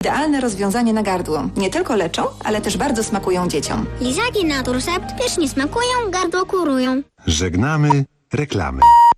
Idealne rozwiązanie na gardło. Nie tylko leczą, ale też bardzo smakują dzieciom. Lizaki Naturcept pysznie smakują, gardło kurują. Żegnamy reklamy.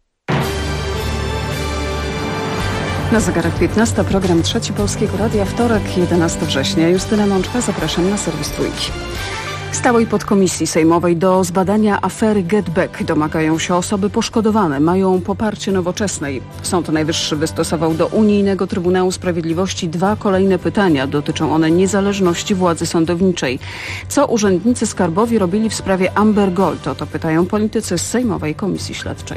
Na zegarach 15, program Trzeci Polskiego Radia, wtorek, 11 września. Justyna Mączka, zapraszam na serwis Trójki. Stałej podkomisji sejmowej do zbadania afery GetBack domagają się osoby poszkodowane. Mają poparcie Nowoczesnej. Sąd Najwyższy wystosował do Unijnego Trybunału Sprawiedliwości 2 kolejne pytania. Dotyczą one niezależności władzy sądowniczej. Co urzędnicy skarbowi robili w sprawie Amber Gold? O to pytają politycy z Sejmowej Komisji Śledczej.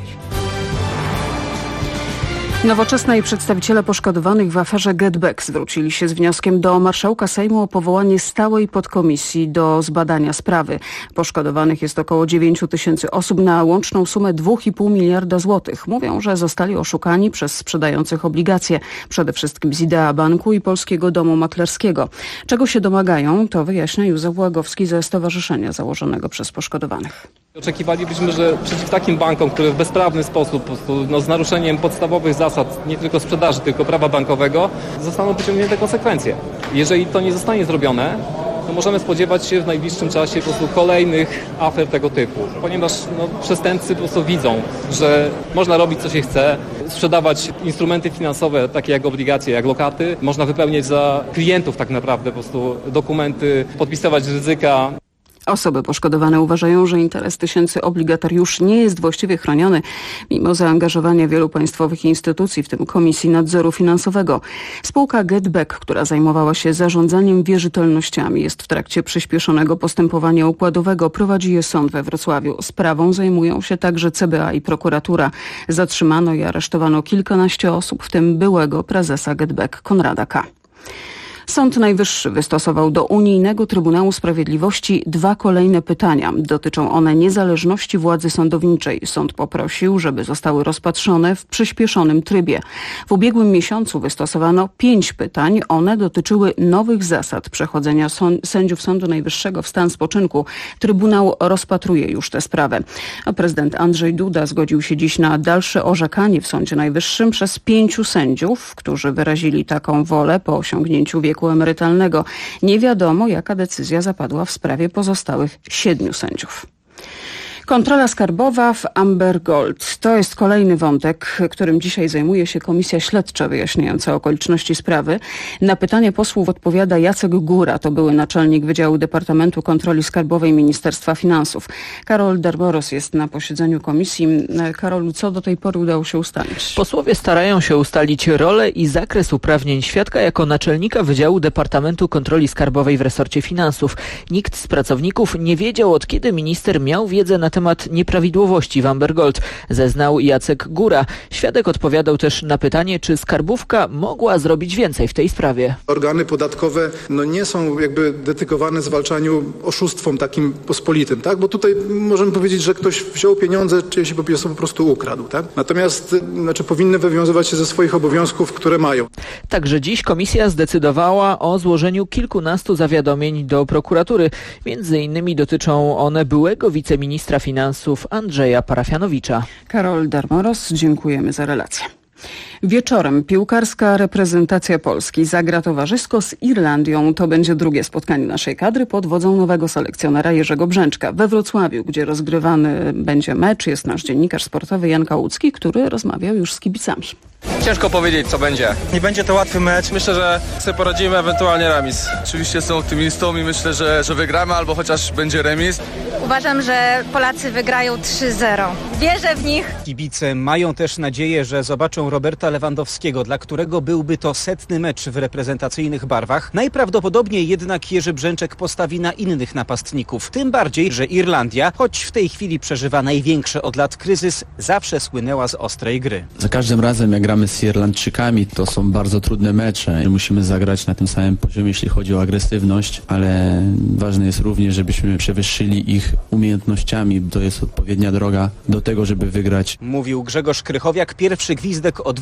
Nowoczesna i przedstawiciele poszkodowanych w aferze GetBack zwrócili się z wnioskiem do marszałka Sejmu o powołanie stałej podkomisji do zbadania sprawy. Poszkodowanych jest około 9 000 osób na łączną sumę 2,5 miliarda złotych. Mówią, że zostali oszukani przez sprzedających obligacje, przede wszystkim z Idea Banku i Polskiego Domu Maklerskiego. Czego się domagają, to wyjaśnia Józef Łagowski ze stowarzyszenia założonego przez poszkodowanych. Oczekiwalibyśmy, że przeciw takim bankom, które w bezprawny sposób, z naruszeniem podstawowych zasad, nie tylko sprzedaży, tylko prawa bankowego, zostaną pociągnięte konsekwencje. Jeżeli to nie zostanie zrobione, to możemy spodziewać się w najbliższym czasie po prostu kolejnych afer tego typu. Ponieważ przestępcy po prostu widzą, że można robić co się chce, sprzedawać instrumenty finansowe, takie jak obligacje, jak lokaty, można wypełniać za klientów tak naprawdę po prostu dokumenty, podpisywać ryzyka. Osoby poszkodowane uważają, że interes tysięcy obligatariuszy nie jest właściwie chroniony, mimo zaangażowania wielu państwowych instytucji, w tym Komisji Nadzoru Finansowego. Spółka GetBack, która zajmowała się zarządzaniem wierzytelnościami, jest w trakcie przyspieszonego postępowania układowego. Prowadzi je sąd we Wrocławiu. Sprawą zajmują się także CBA i prokuratura. Zatrzymano i aresztowano kilkanaście osób, w tym byłego prezesa GetBack Konrada K. Sąd Najwyższy wystosował do Unijnego Trybunału Sprawiedliwości 2 kolejne pytania. Dotyczą one niezależności władzy sądowniczej. Sąd poprosił, żeby zostały rozpatrzone w przyspieszonym trybie. W ubiegłym miesiącu wystosowano 5 pytań. One dotyczyły nowych zasad przechodzenia sędziów Sądu Najwyższego w stan spoczynku. Trybunał rozpatruje już tę sprawę. A prezydent Andrzej Duda zgodził się dziś na dalsze orzekanie w Sądzie Najwyższym przez 5 sędziów, którzy wyrazili taką wolę po osiągnięciu wieku emerytalnego. Nie wiadomo, jaka decyzja zapadła w sprawie pozostałych 7 sędziów. Kontrola skarbowa w Amber Gold. To jest kolejny wątek, którym dzisiaj zajmuje się Komisja Śledcza wyjaśniająca okoliczności sprawy. Na pytanie posłów odpowiada Jacek Góra, to były naczelnik Wydziału Departamentu Kontroli Skarbowej Ministerstwa Finansów. Karol Darmoros jest na posiedzeniu komisji. Karolu, co do tej pory udało się ustalić? Posłowie starają się ustalić rolę i zakres uprawnień świadka jako naczelnika Wydziału Departamentu Kontroli Skarbowej w resorcie finansów. Nikt z pracowników nie wiedział, od kiedy minister miał wiedzę na temat nieprawidłowości w Amber Gold, zeznał Jacek Góra. Świadek odpowiadał też na pytanie, czy skarbówka mogła zrobić więcej w tej sprawie. Organy podatkowe nie są jakby dedykowane zwalczaniu oszustwom takim pospolitym, tak? Bo tutaj możemy powiedzieć, że ktoś wziął pieniądze, czy się po prostu ukradł, tak? Natomiast powinny wywiązywać się ze swoich obowiązków, które mają. Także dziś komisja zdecydowała o złożeniu kilkunastu zawiadomień do prokuratury. Między innymi dotyczą one byłego wiceministra finansów Andrzeja Parafianowicza. Karol Darmoros, dziękujemy za relację. Wieczorem piłkarska reprezentacja Polski zagra towarzysko z Irlandią. To będzie drugie spotkanie naszej kadry pod wodzą nowego selekcjonera Jerzego Brzęczka. We Wrocławiu, gdzie rozgrywany będzie mecz, jest nasz dziennikarz sportowy Jan Kałucki, który rozmawiał już z kibicami. Ciężko powiedzieć, co będzie. Nie będzie to łatwy mecz. Myślę, że sobie poradzimy, ewentualnie remis. Oczywiście jestem optymistą i myślę, że wygramy albo chociaż będzie remis. Uważam, że Polacy wygrają 3-0. Wierzę w nich. Kibice mają też nadzieję, że zobaczą Roberta Lewandowskiego, dla którego byłby to 100. mecz w reprezentacyjnych barwach. Najprawdopodobniej jednak Jerzy Brzęczek postawi na innych napastników. Tym bardziej, że Irlandia, choć w tej chwili przeżywa największy od lat kryzys, zawsze słynęła z ostrej gry. Za każdym razem, jak gramy z Irlandczykami, to są bardzo trudne mecze. Musimy zagrać na tym samym poziomie, jeśli chodzi o agresywność, ale ważne jest również, żebyśmy przewyższyli ich umiejętnościami. To jest odpowiednia droga do tego, żeby wygrać. Mówił Grzegorz Krychowiak, pierwszy gwizdek o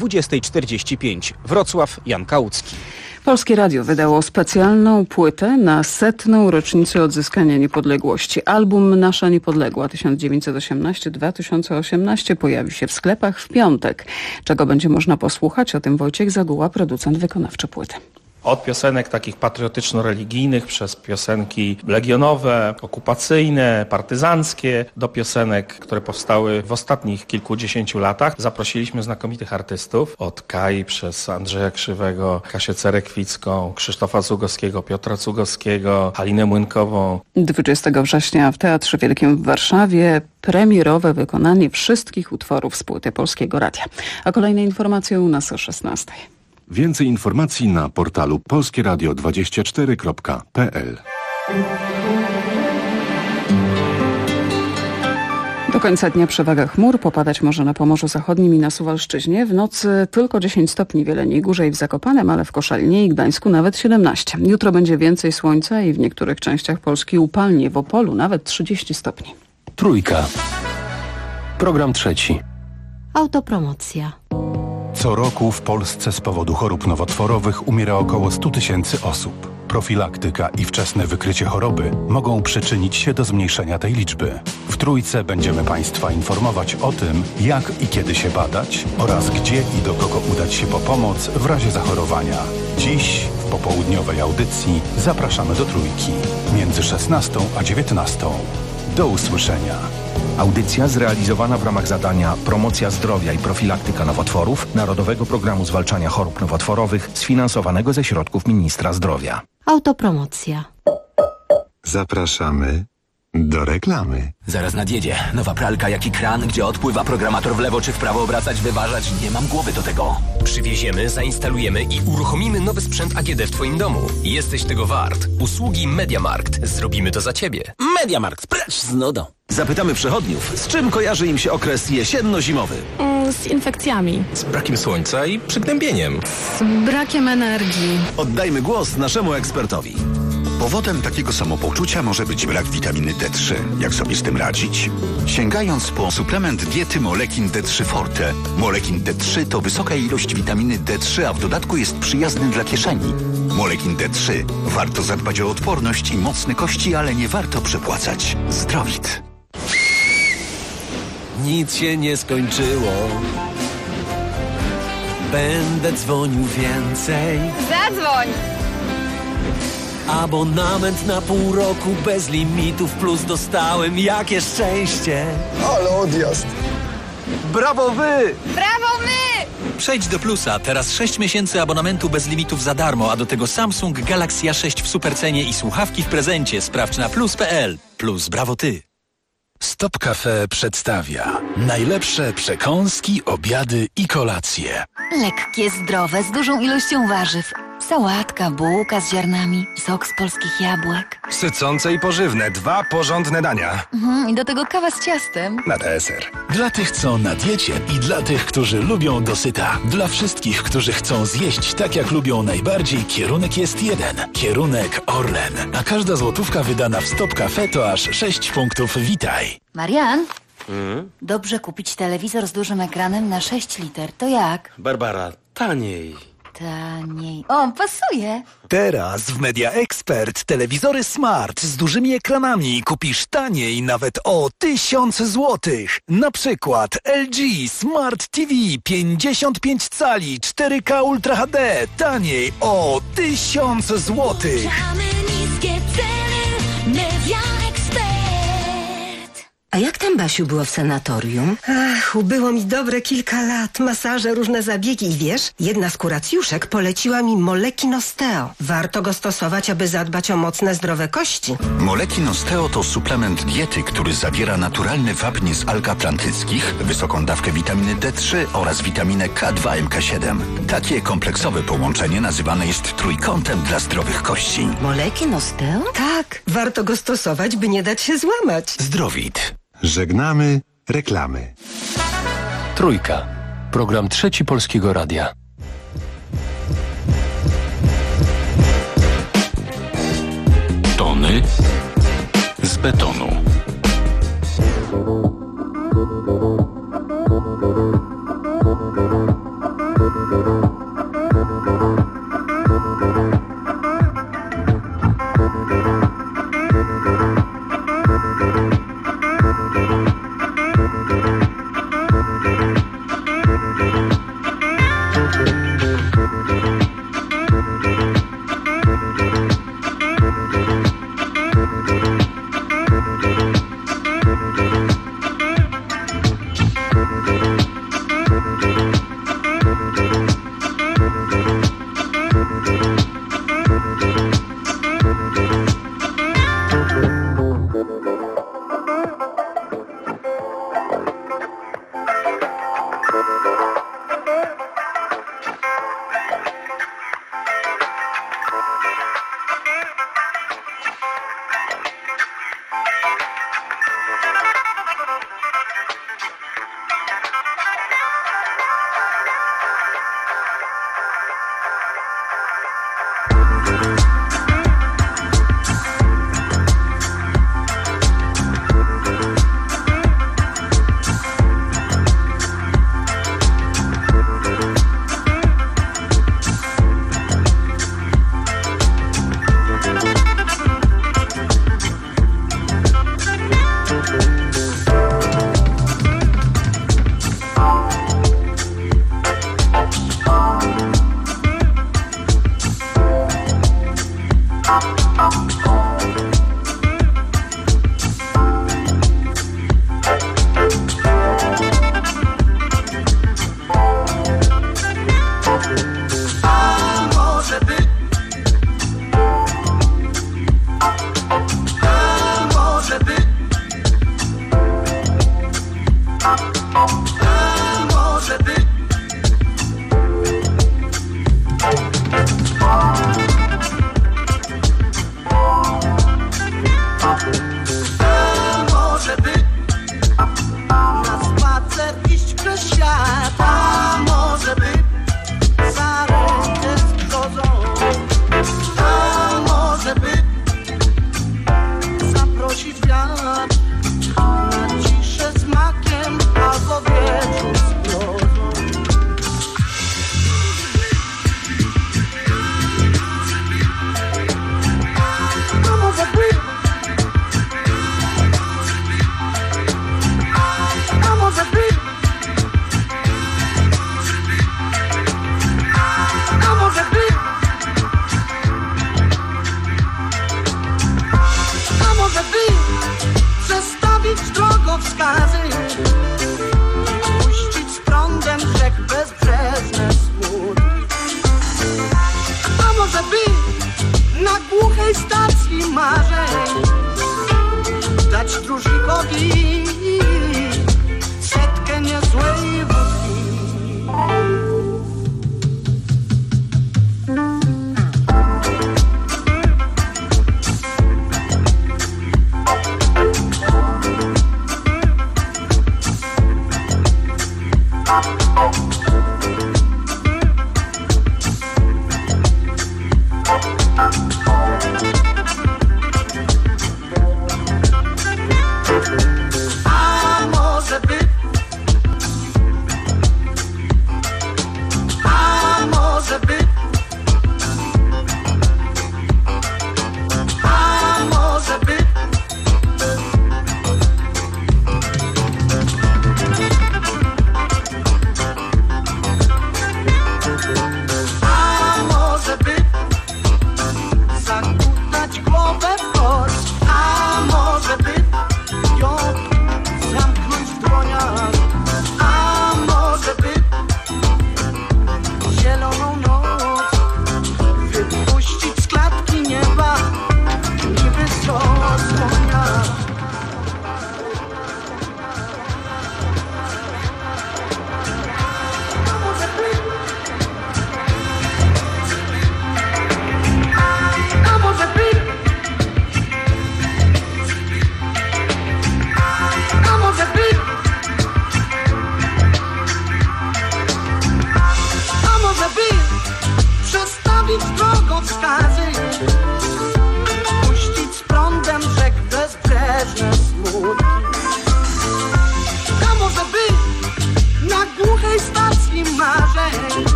20:45. Wrocław, Jan Kałucki. Polskie Radio wydało specjalną płytę na 100. rocznicę odzyskania niepodległości. Album Nasza Niepodległa 1918-2018 pojawi się w sklepach w piątek. Czego będzie można posłuchać? O tym Wojciech Zaguła, producent wykonawczy płyty. Od piosenek takich patriotyczno-religijnych, przez piosenki legionowe, okupacyjne, partyzanckie, do piosenek, które powstały w ostatnich kilkudziesięciu latach. Zaprosiliśmy znakomitych artystów, od Kai przez Andrzeja Krzywego, Kasię Cerekwicką, Krzysztofa Cugowskiego, Piotra Cugowskiego, Halinę Młynkową. 20 września w Teatrze Wielkim w Warszawie premierowe wykonanie wszystkich utworów z płyty Polskiego Radia. A kolejne informacje u nas o 16. Więcej informacji na portalu polskieradio24.pl. Do końca dnia przewaga chmur, popadać może na Pomorzu Zachodnim i na Suwalszczyźnie. W nocy tylko 10 stopni w Jeleniej Górze i w Zakopanem, ale w Koszalinie i Gdańsku nawet 17. Jutro będzie więcej słońca i w niektórych częściach Polski upalnie, w Opolu nawet 30 stopni. Trójka. Program trzeci. Autopromocja. Co roku w Polsce z powodu chorób nowotworowych umiera około 100 000 osób. Profilaktyka i wczesne wykrycie choroby mogą przyczynić się do zmniejszenia tej liczby. W Trójce będziemy Państwa informować o tym, jak i kiedy się badać oraz gdzie i do kogo udać się po pomoc w razie zachorowania. Dziś w popołudniowej audycji zapraszamy do Trójki między 16 a 19. Do usłyszenia. Audycja zrealizowana w ramach zadania Promocja zdrowia i profilaktyka nowotworów Narodowego Programu Zwalczania Chorób Nowotworowych sfinansowanego ze środków Ministra Zdrowia. Autopromocja. Zapraszamy do reklamy. Zaraz nadjedzie. Nowa pralka jak i kran, gdzie odpływa programator w lewo czy w prawo obracać, wyważać. Nie mam głowy do tego. Przywieziemy, zainstalujemy i uruchomimy nowy sprzęt AGD w Twoim domu. Jesteś tego wart. Usługi MediaMarkt. Zrobimy to za Ciebie. MediaMarkt, precz z nudą. Zapytamy przechodniów, z czym kojarzy im się okres jesienno-zimowy? Z infekcjami. Z brakiem słońca i przygnębieniem. Z brakiem energii. Oddajmy głos naszemu ekspertowi. Powodem takiego samopoczucia może być brak witaminy D3. Jak sobie z tym radzić? Sięgając po suplement diety Molekin D3 Forte. Molekin D3 to wysoka ilość witaminy D3, a w dodatku jest przyjazny dla kieszeni. Molekin D3. Warto zadbać o odporność i mocne kości, ale nie warto przepłacać. Zdrowit. Nic się nie skończyło. Będę dzwonił więcej. Zadzwoń! Abonament na pół roku bez limitów plus dostałem. Jakie szczęście! Ale odjazd! Brawo wy! Brawo my! Przejdź do Plusa. Teraz 6 miesięcy abonamentu bez limitów za darmo, a do tego Samsung Galaxy A6 w supercenie i słuchawki w prezencie. Sprawdź na plus.pl. Plus brawo ty. Stop Cafe przedstawia najlepsze przekąski, obiady i kolacje. Lekkie, zdrowe, z dużą ilością warzyw. Sałatka, bułka z ziarnami, sok z polskich jabłek. Sycące i pożywne, 2 porządne dania. I do tego kawa z ciastem. Na deser. Dla tych, co na diecie i dla tych, którzy lubią dosyta. Dla wszystkich, którzy chcą zjeść tak, jak lubią najbardziej, kierunek jest jeden. Kierunek Orlen. A każda złotówka wydana w Stop Cafe to aż 6 punktów Witaj. Marian, dobrze kupić telewizor z dużym ekranem na 6 liter. To jak? Barbara, taniej. Taniej. O, pasuje. Teraz w Media Expert telewizory smart z dużymi ekranami kupisz taniej nawet o 1000 złotych. Na przykład LG Smart TV 55 cali 4K Ultra HD taniej o 1000 złotych. Niskie ceny, Media Expert. A jak tam, Basiu, było w sanatorium? Ach, ubyło mi dobre kilka lat. Masaże, różne zabiegi i wiesz, jedna z kuracjuszek poleciła mi Molekin Osteo. Warto go stosować, aby zadbać o mocne, zdrowe kości. Molekin Osteo to suplement diety, który zawiera naturalny wapń z alg atlantyckich, wysoką dawkę witaminy D3 oraz witaminę K2 MK7. Takie kompleksowe połączenie nazywane jest trójkątem dla zdrowych kości. Molekin Osteo? Tak, warto go stosować, by nie dać się złamać. Zdrowit. Żegnamy reklamy. Trójka. Program trzeci Polskiego Radia. Tony z betonu.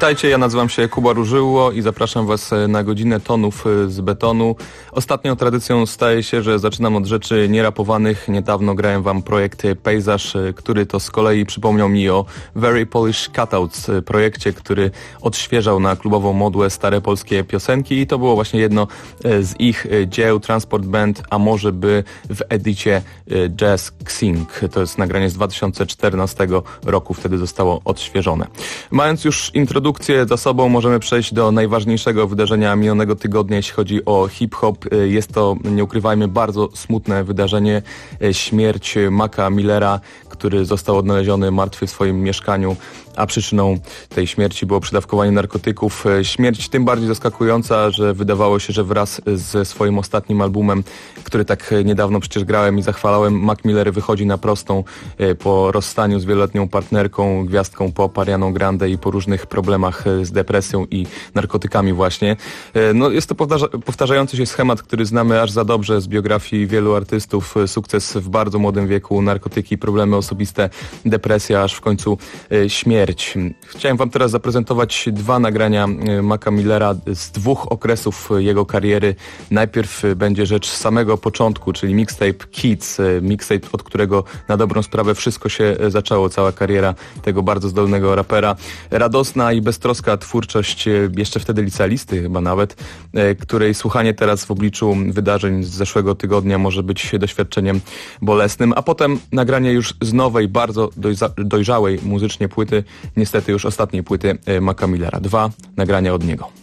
Witajcie, ja nazywam się Kuba Różyło i zapraszam Was na godzinę tonów z betonu. Ostatnią tradycją staje się, że zaczynam od rzeczy nierapowanych. Niedawno grałem Wam projekt Pejzaż, który to z kolei przypomniał mi o Very Polish Cutouts, projekcie, który odświeżał na klubową modłę stare polskie piosenki i to było właśnie jedno z ich dzieł, Transport Band, a może by w edicie Jazz Xing. To jest nagranie z 2014 roku, wtedy zostało odświeżone. Mając już introdukcję za sobą, możemy przejść do najważniejszego wydarzenia minionego tygodnia, jeśli chodzi o hip-hop. Jest to, nie ukrywajmy, bardzo smutne wydarzenie. Śmierć Maca Millera, który został odnaleziony martwy w swoim mieszkaniu, a przyczyną tej śmierci było przedawkowanie narkotyków. Śmierć tym bardziej zaskakująca, że wydawało się, że wraz ze swoim ostatnim albumem, który tak niedawno przecież grałem i zachwalałem, Mac Miller wychodzi na prostą po rozstaniu z wieloletnią partnerką, gwiazdką pop Arianą Grande i po różnych problemach z depresją i narkotykami właśnie. No, jest to powtarzający się schemat, który znamy aż za dobrze z biografii wielu artystów. Sukces w bardzo młodym wieku, narkotyki, problemy osobiste, depresja, aż w końcu śmierć. Chciałem Wam teraz zaprezentować dwa nagrania Maca Millera z dwóch okresów jego kariery. Najpierw będzie rzecz z samego początku, czyli mixtape Kids, mixtape, od którego na dobrą sprawę wszystko się zaczęło, cała kariera tego bardzo zdolnego rapera. Radosna i beztroska twórczość jeszcze wtedy licealisty chyba nawet, której słuchanie teraz w obliczu wydarzeń z zeszłego tygodnia może być doświadczeniem bolesnym, a potem nagranie już z nowej, bardzo dojrzałej muzycznie płyty, niestety już ostatniej płyty Maca Millera. Dwa nagrania od niego.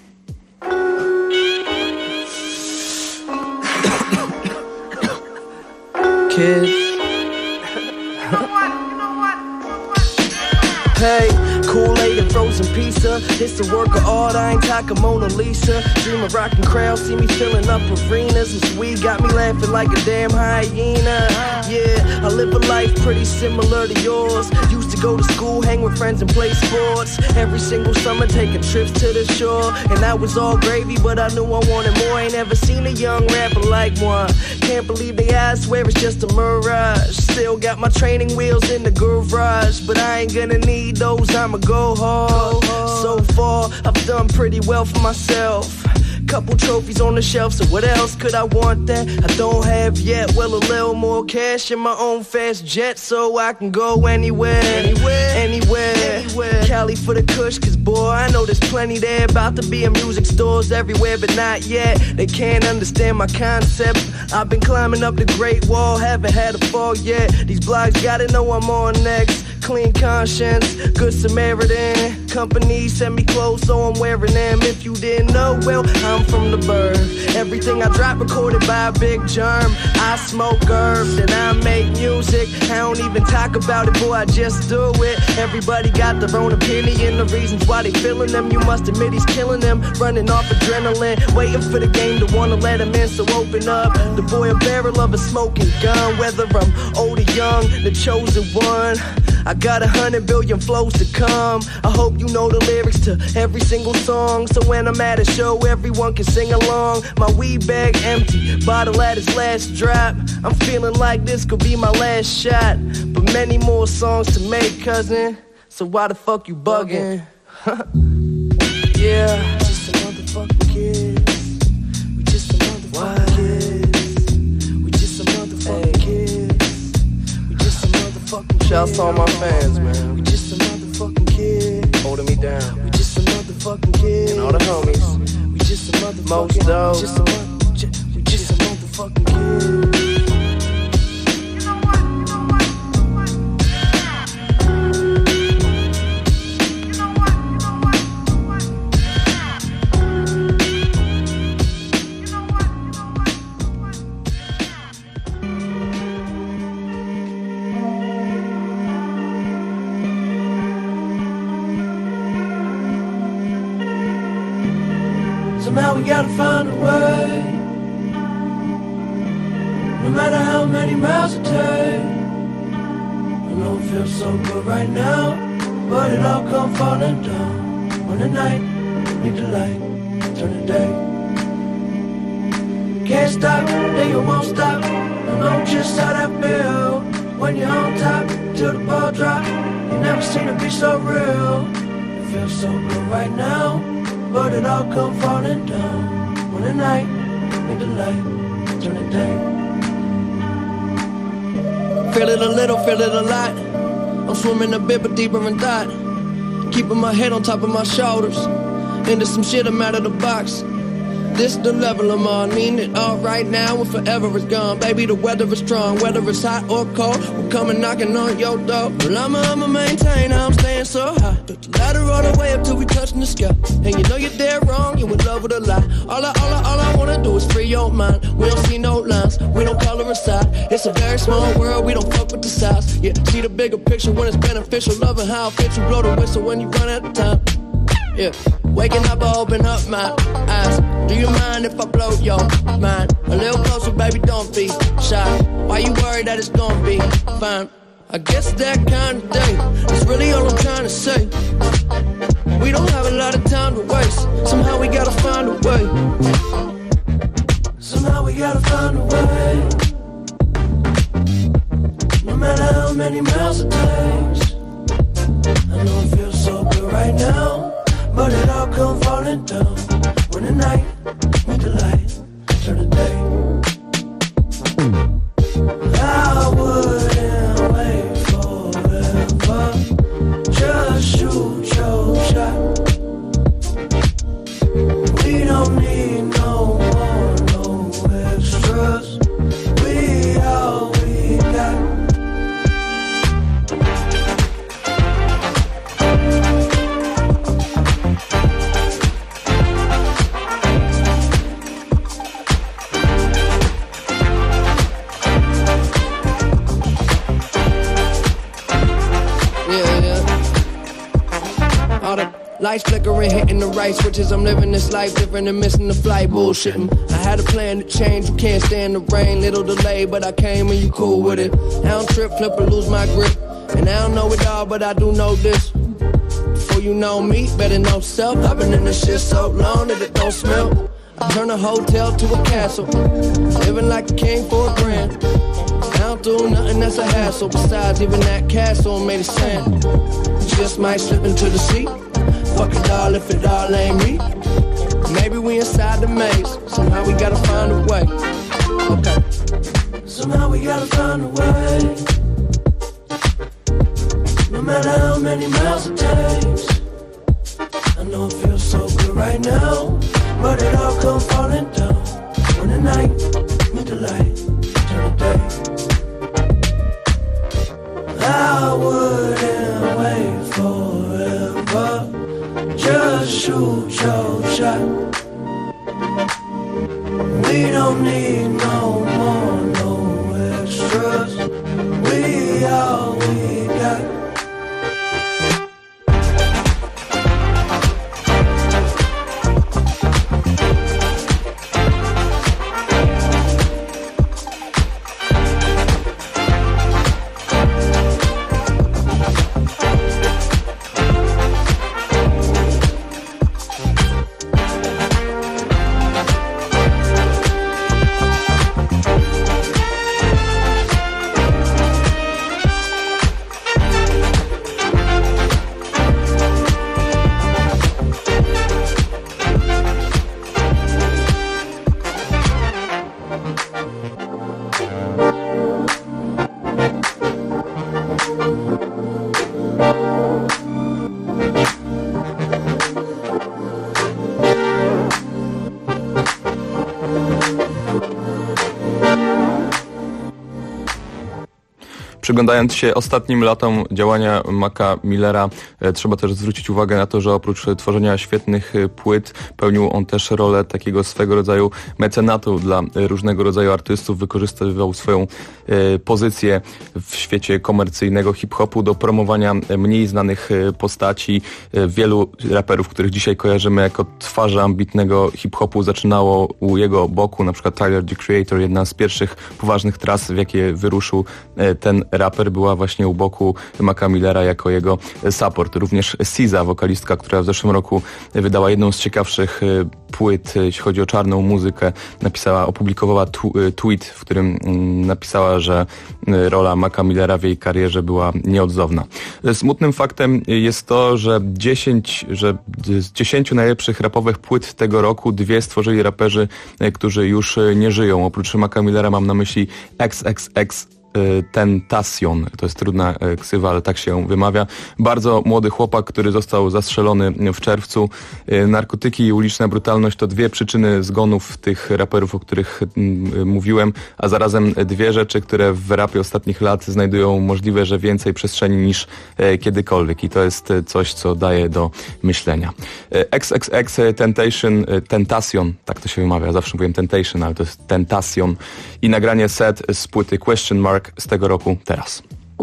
Kids. Hey, Kool-Aid and frozen pizza. It's the work of art, I ain't talking Mona Lisa. Dream of rocking crowds, see me filling up arenas. This weed got me laughing like a damn hyena. Yeah, I live a life pretty similar to yours. Used to go to school, hang with friends and play sports. Every single summer taking trips to the shore. And that was all gravy, but I knew I wanted more. Ain't ever seen a young rapper like one. Can't believe they eyes, swear it's just a mirage. Still got my training wheels in the garage, but I ain't gonna need those, I'ma go hard. So far, I've done pretty well for myself. Couple trophies on the shelf, so what else could I want that I don't have yet? Well, a little more cash in my own fast jet, so I can go anywhere, anywhere. Cali for the kush, cause boy, I know there's plenty there. About to be in music stores everywhere, but not yet. They can't understand my concept. I've been climbing up the Great Wall, haven't had a fall yet. These blogs gotta know I'm on next. Clean conscience, good Samaritan. Company send me clothes, so I'm wearing them. If you didn't know, well, I'm from the bird. Everything I drop recorded by a big germ. I smoke herbs and I make music. I don't even talk about it, boy, I just do it. Everybody got their own opinion, the reasons why they feeling them. You must admit he's killing them, running off adrenaline, waiting for the game to wanna let him in, so open up. The boy a barrel of a smoking gun, whether I'm old or young, the chosen one. I got 100 billion flows to come. I hope you know the lyrics to every single song, so when I'm at a show, everyone can sing along. My weed bag empty, bottle at its last drop. I'm feeling like this could be my last shot, but many more songs to make, cousin. So why the fuck you bugging? Yeah, just a motherfucking kid. We just a motherfucking kids. We just a motherfucking kids. We just a motherfucking kids. Shouts to all my fans, man. We just a motherfucking kid. Holding me down. We just a motherfucking kid. And all the homies. We just a motherfucking most dope. We just a motherfucking kid. Somehow we gotta find a way, no matter how many miles it takes. I know it feels so good right now, but it all come falling down when the night need the light, turn the day. Can't stop, then you won't stop. I know just how that feel when you're on top till the ball drop. You never seen it be so real. feel so good right now, but it all come falling down. When the night, make the light, turn the day. Feel it a little, feel it a lot. I'm swimming a bit, but deeper in thought. Keeping my head on top of my shoulders. Into some shit, I'm out of the box. This the level I'm on, mean it all right now and forever is gone. Baby, the weather is strong, whether it's hot or cold, we're coming knocking on your door. Well, I'ma maintain, I'm staying so high. Put the ladder all the way up till we touching the sky. And you know you're dead wrong, you in love with a lie. All I wanna do is free your mind. We don't see no lines, we don't color aside. It's a very small world, we don't fuck with the size. Yeah, see the bigger picture when it's beneficial. Loving how it fits you, blow the whistle when you run out of time. Yeah, waking up, I open up my eyes. Do you mind if I blow your mind? A little closer, baby, don't be shy. Why you worried that it's gonna be fine? I guess that kind of day is really all I'm trying to say. We don't have a lot of time to waste. Somehow we gotta find a way. Somehow we gotta find a way. No matter how many miles it takes. I know it feels so good right now, but it all come falling down. When the night, meet the light, turn the day. I wouldn't wait forever. Just shoot your shot. We don't need no more, no extras. We all we got. Lights flickering, hitting the right switches. I'm living this life different and missing the flight, bullshitting. I had a plan to change, you can't stand the rain. Little delay, but I came and you cool with it. I don't trip, flip or lose my grip. And I don't know it all, but I do know this. Before you know me, better know self. I've been in this shit so long that it don't smell. I turn a hotel to a castle. Living like a king for $1,000. I don't do nothing that's a hassle. Besides, even that castle made of sand. Just might slip into the sea. Fuck it all if it all ain't me. Maybe we inside the maze. Somehow we gotta find a way. Okay. Somehow we gotta find a way. No matter how many miles it takes. I know it feels so good right now, but it all come falling down. When the night meet the light, turn the day. I wouldn't wait forever. Just shoot your shot. We don't need no more, no extras. We all we got. Przyglądając się ostatnim latom działania Maca Millera, trzeba też zwrócić uwagę na to, że oprócz tworzenia świetnych płyt pełnił on też rolę takiego swego rodzaju mecenatu dla różnego rodzaju artystów. Wykorzystywał swoją pozycję w świecie komercyjnego hip-hopu do promowania mniej znanych postaci. Wielu raperów, których dzisiaj kojarzymy jako twarze ambitnego hip-hopu, zaczynało u jego boku, na przykład Tyler, The Creator, jedna z pierwszych poważnych tras, w jakie wyruszył ten raper, była właśnie u boku Maca Millera jako jego support. Również SZA, wokalistka, która w zeszłym roku wydała jedną z ciekawszych płyt, jeśli chodzi o czarną muzykę, opublikowała tweet, w którym napisała, że rola Maca Millera w jej karierze była nieodzowna. Smutnym faktem jest to, że z 10 najlepszych rapowych płyt tego roku 2 stworzyli raperzy, którzy już nie żyją. Oprócz Maca Millera mam na myśli XXX Tentacion, to jest trudna ksywa, ale tak się ją wymawia. Bardzo młody chłopak, który został zastrzelony w czerwcu. Narkotyki i uliczna brutalność to 2 przyczyny zgonów tych raperów, o których mówiłem, a zarazem 2 rzeczy, które w rapie ostatnich lat znajdują możliwe, że więcej przestrzeni niż kiedykolwiek i to jest coś, co daje do myślenia. XXX Tentacion, tak to się wymawia, zawsze mówiłem Temptation, ale to jest Tentacion i nagranie Set z płyty Question Mark z tego roku teraz.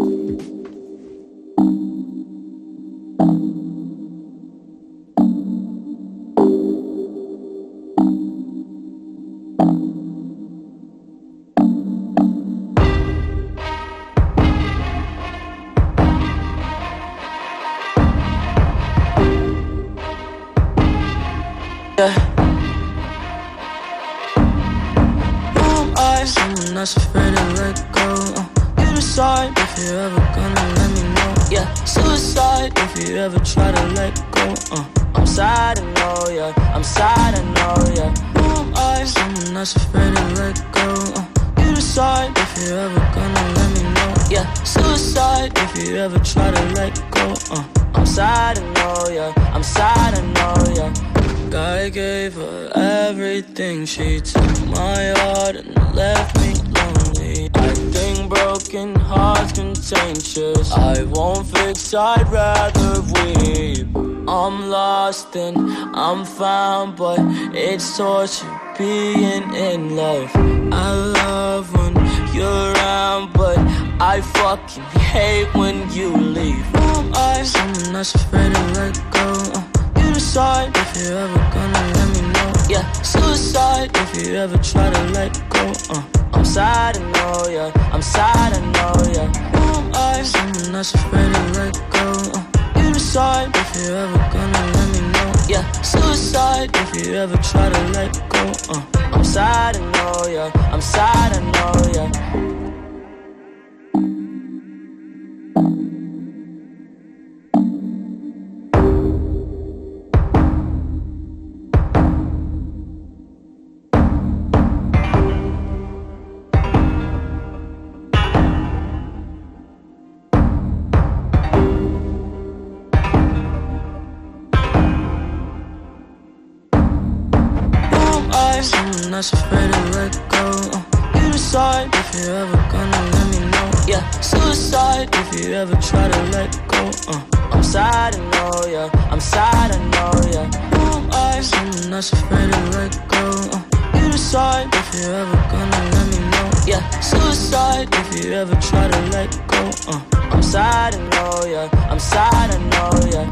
I'm not afraid to let go. You decide if you're ever gonna let me know. Yeah, suicide if you ever try to let go. I'm sad, I know, yeah. I'm sad, I know, yeah. Who am I? I'm not afraid to let go. You decide if you're ever gonna let me know. Yeah, suicide if you ever try to let go. I'm sad, I know, yeah. I'm sad, I know, yeah. I gave her everything. She took my heart and left me lonely. I think broken hearts contagious. I won't fix, I'd rather weep. I'm lost and I'm found, but it's torture being in love. I love when you're around, but I fucking hate when you leave. I'm not afraid to let go. You decide if you're ever gonna let me know. Yeah, suicide if you ever try to let go. I'm sad, I know, yeah. I'm sad, I know, yeah. Who am I? I'm not afraid to let go. You decide if you're ever gonna let me know. Yeah, suicide if you ever try to let go. I'm sad, I know, yeah. I'm sad, I know, yeah. I'm not afraid to let go. You decide if you're ever gonna let me know. Yeah, suicide if you ever try to let go. I'm sad, I know, yeah. I'm sad, I know, yeah. Who am I? I'm not afraid to let go. You decide if you're ever gonna let me know. Yeah, suicide if you ever try to let go. I'm sad, I know, yeah. I'm sad, I know, yeah.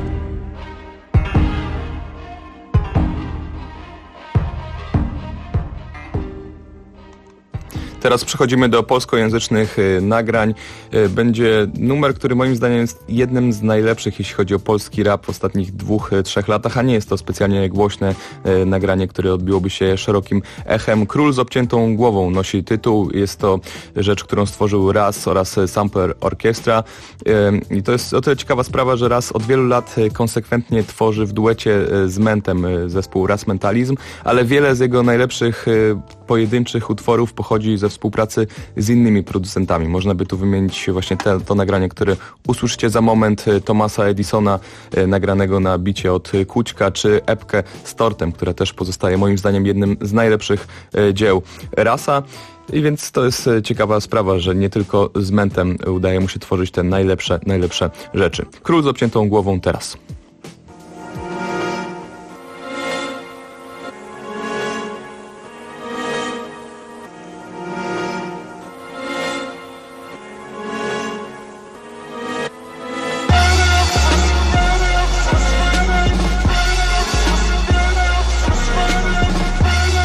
Teraz przechodzimy do polskojęzycznych nagrań. Będzie numer, który moim zdaniem jest jednym z najlepszych, jeśli chodzi o polski rap w ostatnich 2-3 latach, a nie jest to specjalnie głośne nagranie, które odbiłoby się szerokim echem. Król z obciętą głową nosi tytuł. Jest to rzecz, którą stworzył Raz oraz Sampler Orchestra. I to jest o tyle ciekawa sprawa, że Raz od wielu lat konsekwentnie tworzy w duecie z Mentem zespół Raz Mentalizm, ale wiele z jego najlepszych pojedynczych utworów pochodzi ze współpracy z innymi producentami. Można by tu wymienić właśnie to nagranie, które usłyszycie za moment, Thomasa Edisona, nagranego na bicie od Kućka, czy epkę z Tortem, która też pozostaje moim zdaniem jednym z najlepszych dzieł Rasa. I więc to jest ciekawa sprawa, że nie tylko z Mentem udaje mu się tworzyć te najlepsze rzeczy. Król z obciętą głową teraz.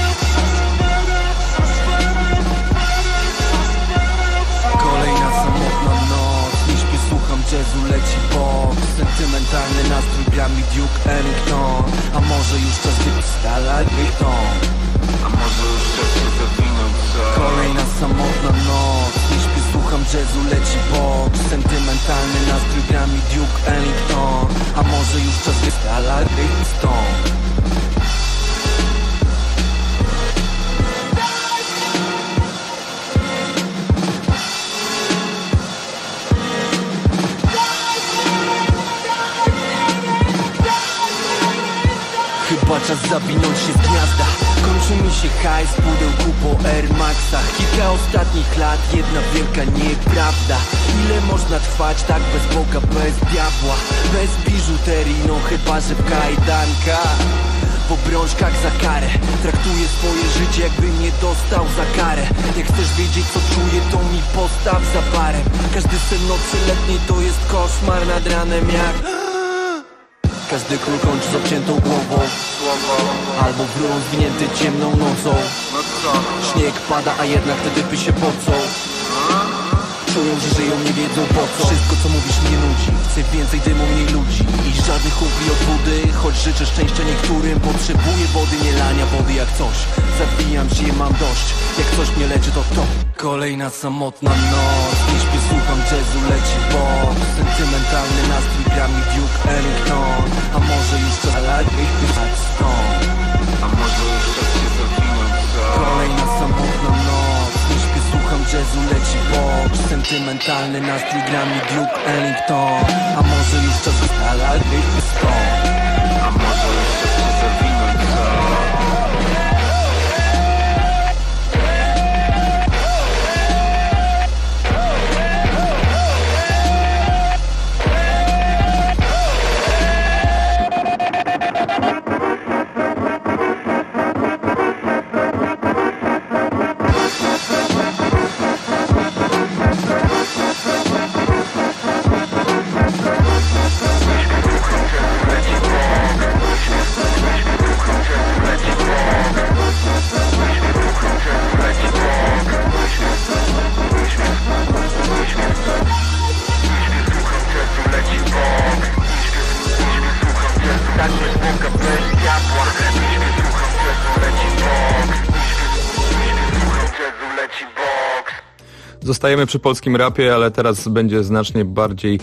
Kolejna samotna gra mi Duke Ellington. A może już czas wypisać Ellington. A może już czas się zawinąć, co? Kolejna samotna noc, nie śpię, słucham jazzu, leci box. Sentymentalny nastrój, gra mi Duke Ellington. A może już czas wypisać Ellington. Chyba czas zawinąć się z gniazda. Kończy mi się hajs w pudełku po Air Maxach. Kilka ostatnich lat, jedna wielka nieprawda. Ile można trwać tak bez Boga, bez diabła, bez biżuterii, no chyba że w kajdankach, w obrączkach za karę. Traktuję swoje życie, jakbym nie dostał za karę. Jak chcesz wiedzieć co czuję, to mi postaw za barem. Każdy sen nocy letniej to jest koszmar nad ranem, jak każdy król kończy z obciętą głową, albo wróg zwinięty ciemną nocą. Śnieg pada, a jednak te typy się pocą. Czują, że żyją, nie wiedzą po co. Wszystko co mówisz mnie nudzi. Chcę więcej dymu, mniej ludzi i żadnych kumpli od wody. Choć życzę szczęścia niektórym, potrzebuję wody, nie lania wody jak coś. Zawijam się, mam dość. Jak coś mnie leczy, to to. Kolejna samotna noc, nie śpię, słucham jazzu, leci box. Sentymentalny nastrój, gra mi Duke Ellington. A może już czas wypisać stąd. A może już czas się zawinąć, co? Kolejna samotna noc, nie śpię, słucham jazzu, leci box. Sentymentalny nastrój, gra mi Duke Ellington. A może już czas wypisać stąd. A może już czas się zawinąć, co? Zostajemy przy polskim rapie, ale teraz będzie znacznie bardziej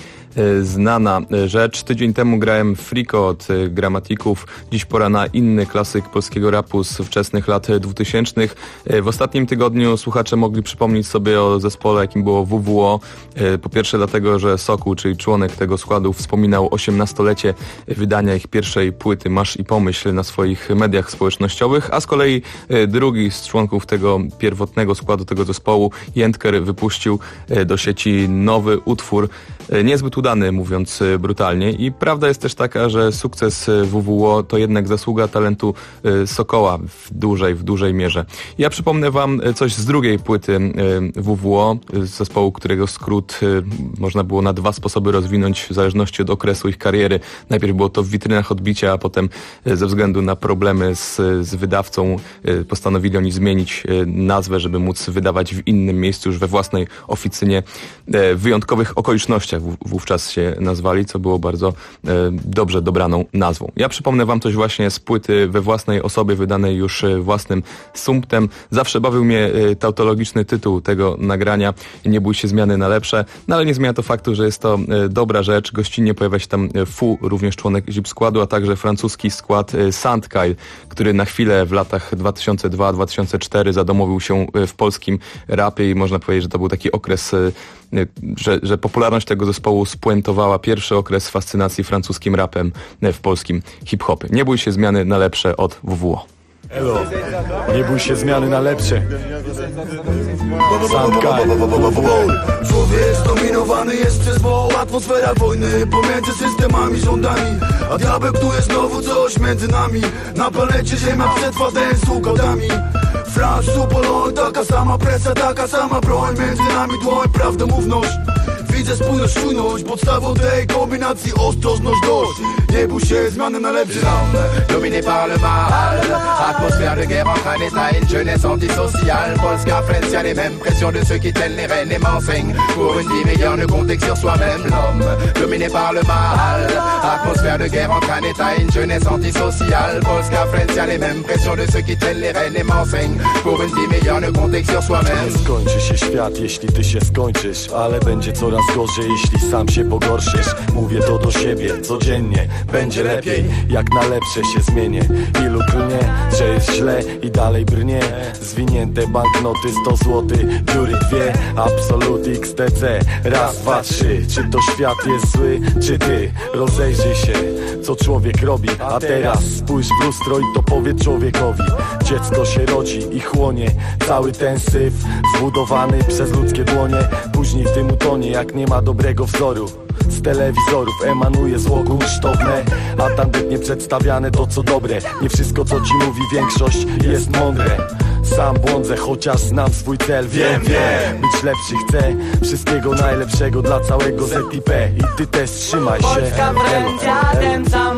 znana rzecz. Tydzień temu grałem Friko od Gramatików. Dziś pora na inny klasyk polskiego rapu z wczesnych lat 2000. W ostatnim tygodniu słuchacze mogli przypomnieć sobie o zespole, jakim było WWO. Po pierwsze dlatego, że Sokół, czyli członek tego składu, wspominał 18-lecie wydania ich pierwszej płyty Masz i Pomyśl na swoich mediach społecznościowych, a z kolei drugi z członków tego pierwotnego składu, tego zespołu, Jędker, wypuścił do sieci nowy utwór, niezbyt udany, mówiąc brutalnie. I prawda jest też taka, że sukces WWO to jednak zasługa talentu Sokoła w dużej mierze. Ja przypomnę wam coś z drugiej płyty WWO, z zespołu, którego skrót można było na dwa sposoby rozwinąć w zależności od okresu ich kariery. Najpierw było to w witrynach odbicia, a potem ze względu na problemy z wydawcą postanowili oni zmienić nazwę, żeby móc wydawać w innym miejscu, już we własnej oficynie. W wyjątkowych okolicznościach wówczas się nazwali, co było bardzo dobrze dobraną nazwą. Ja przypomnę wam coś właśnie z płyty we własnej osobie, wydanej już własnym sumptem. Zawsze bawił mnie tautologiczny tytuł tego nagrania, Nie bój się zmiany na lepsze, no ale nie zmienia to faktu, że jest to dobra rzecz. Gościnnie pojawia się tam Fu, również członek ZIP składu, a także francuski skład Sandkyle, który na chwilę w latach 2002-2004 zadomowił się w polskim rapie i można powiedzieć, że to był taki okres, że popularność tego zespołu spuentowała pierwszy okres fascynacji francuskim rapem w polskim hip-hopie. Nie bój się zmiany na lepsze od WWO. Elo, nie bój się zmiany na lepsze. Człowiek zdominowany jest przez woł. Atmosfera wojny pomiędzy systemami, rządami. A diabeł tu jest znowu coś między nami. Na planecie Ziemia przetrwa ten z ugodami. France, Poloń, taka sama presja, taka sama broń. Między nami dłoń, prawdomówność. Widzę spójność, czujność, podstawą tej kombinacji ostrożność dość. Nie bój się zmiany na lepsze. Dominé par le mal, atmosphère de guerre entre un état et une jeunesse antisociale. Polska, France, y'a les mêmes pressions de ceux qui tiennent les rênes et m'enseignent. Pour une vie meilleure, ne compter que sur soi-même. L'homme, dominé par le mal, atmosphère de guerre entre un état et une jeunesse antisociale. Polska, France, y'a les mêmes pressions de ceux qui tiennent les rênes et m'enseignent. Pour une vie meilleure, ne compter que sur soi-même. Skończy się świat, jeśli ty się skończysz, ale będzie coraz gorzej, jeśli sam się pogorszysz. Mówię to do siebie codziennie. Będzie lepiej, jak na lepsze się zmienię. Ilu klnie, że jest źle i dalej brnie. Zwinięte banknoty 100 złotych, dziury 2, Absolut XTC. Raz, dwa, trzy. Czy to świat jest zły, czy ty? Rozejrzyj się, co człowiek robi. A teraz spójrz w lustro i to powiedz człowiekowi. Dziecko się rodzi i chłonie cały ten syf, zbudowany przez ludzkie dłonie. Później w tym utonie, jak nie ma dobrego wzoru. Z telewizorów emanuje zło kunsztowne, a tandetnie przedstawiane to co dobre. Nie wszystko co ci mówi większość jest mądre. Sam błądzę, chociaż znam swój cel. Wiem, być lepszy chcę. Wszystkiego najlepszego dla całego ZIP. I ty też trzymaj się. Polska Francja, ten sam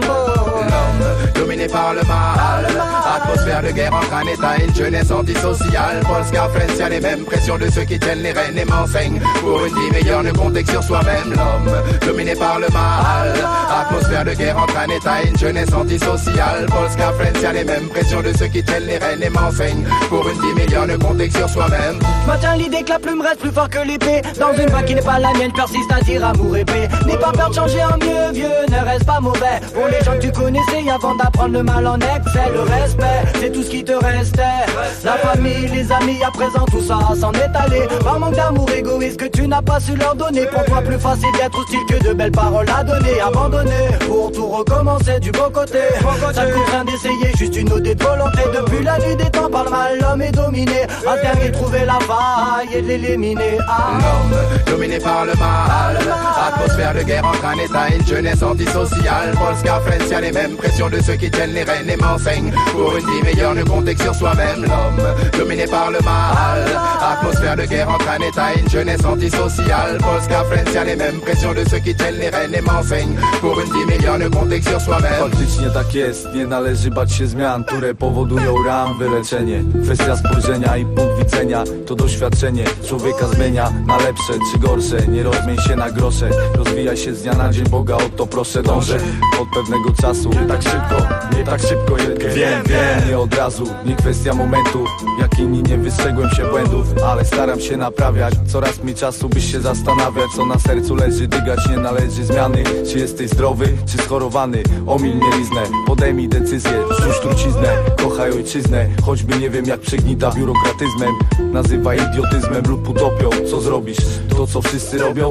Dominé par le mal, atmosphère de guerre entre un état et une jeunesse antisociale. Polska, France, y'a les mêmes pressions de ceux qui tiennent les rênes et m'enseignent. Pour une vie meilleure, ne compter que sur soi-même. L'homme, dominé par le mal, atmosphère de guerre entre un état et une jeunesse antisociale. Polska, France, y'a les mêmes pressions de ceux qui tiennent les rênes et m'enseignent. Pour une vie meilleure, ne compter que sur soi-même. Je maintiens l'idée que la plume reste plus fort que l'épée. Dans une voie qui n'est pas la mienne, persiste à dire amour et paix. N'aie pas peur de changer en mieux, vieux, ne reste pas mauvais. Pour les gens que tu connaissais avant d'apprendre le mal en excès. Le respect, c'est tout ce qui te restait. La famille, les amis, à présent tout ça s'en est allé. Par manque d'amour égoïste que tu n'as pas su leur donner. Pour toi plus facile d'être hostile que de belles paroles à donner. Abandonner, pour tout recommencer du bon côté. Ça ne coûte rien d'essayer, juste une ode de volonté. Depuis la nuit des temps par le mal, l'homme est dominé. À terme, trouver la faille et de l'éliminer. L'homme, dominé par le mal, atmosphère de guerre entre un état et une jeunesse antisociale. Polska, France, y'a les mêmes pressions de ceux qui tiennent les rênes et m'enseignent. Pour une vie meilleure, ne compter que sur soi-même. L'homme, dominé par le mal, atmosphère de guerre entre un état et une jeunesse antisociale. Polska, France, y'a les mêmes pressions de ceux qui tiennent les rênes et m'enseignent. Pour une vie meilleure, ne compter que sur soi-même. Faktycznie tak jest, nie należy bać się zmian, które powodują ram, wyleczenie. Kwestia spojrzenia i punkt widzenia, to doświadczenie człowieka zmienia na lepsze czy gorsze. Nie rozmień się na grosze, rozwijaj się z dnia na dzień, Boga o to proszę dążę. Od pewnego czasu, nie tak szybko jedkę. Wiem, nie od razu, nie kwestia momentu. Jak inni nie wystrzegłem się błędów, ale staram się naprawiać. Coraz mniej czasu byś się zastanawiać, co na sercu leży. Dygać nie należy zmiany, czy jesteś zdrowy, czy schorowany. Omil mieliznę, podejmij decyzję, rzuć truciznę. Kochaj ojczyznę, choćby nie wiem jak przegnita biurokratyzmem. Nazywaj idiotyzmem lub utopią. Co zrobisz? To co wszyscy robią?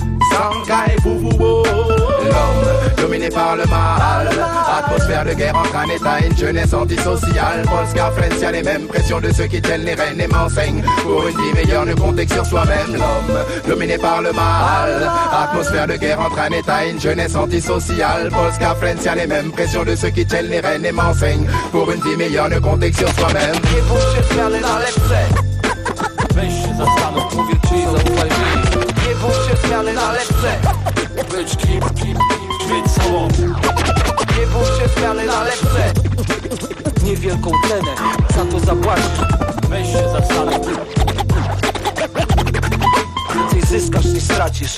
L'homme, dominé par le mal, atmosphère de guerre entre un état et une jeunesse antisociale. Polska, France, y'a les mêmes pressions de ceux qui tiennent les rênes et m'enseignent. Pour une vie meilleure, ne compter que sur soi-même. L'homme, dominé par le mal, atmosphère de guerre entre un état et une jeunesse antisociale. Polska, France, y'a les mêmes pressions de ceux qui tiennent les rênes et m'enseignent. Pour une vie meilleure, ne compter que sur soi-même. Nie bój się zmiany na lepsze. Weź się zastanów, mówię ci, zaufaj mi. Nie bój się zmiany na lepsze. Być kim, być sobą. Nie bój się zmiany na lepsze. Niewielką cenę za to zapłacisz. Weź się zastanów. Więcej zyskasz niż stracisz.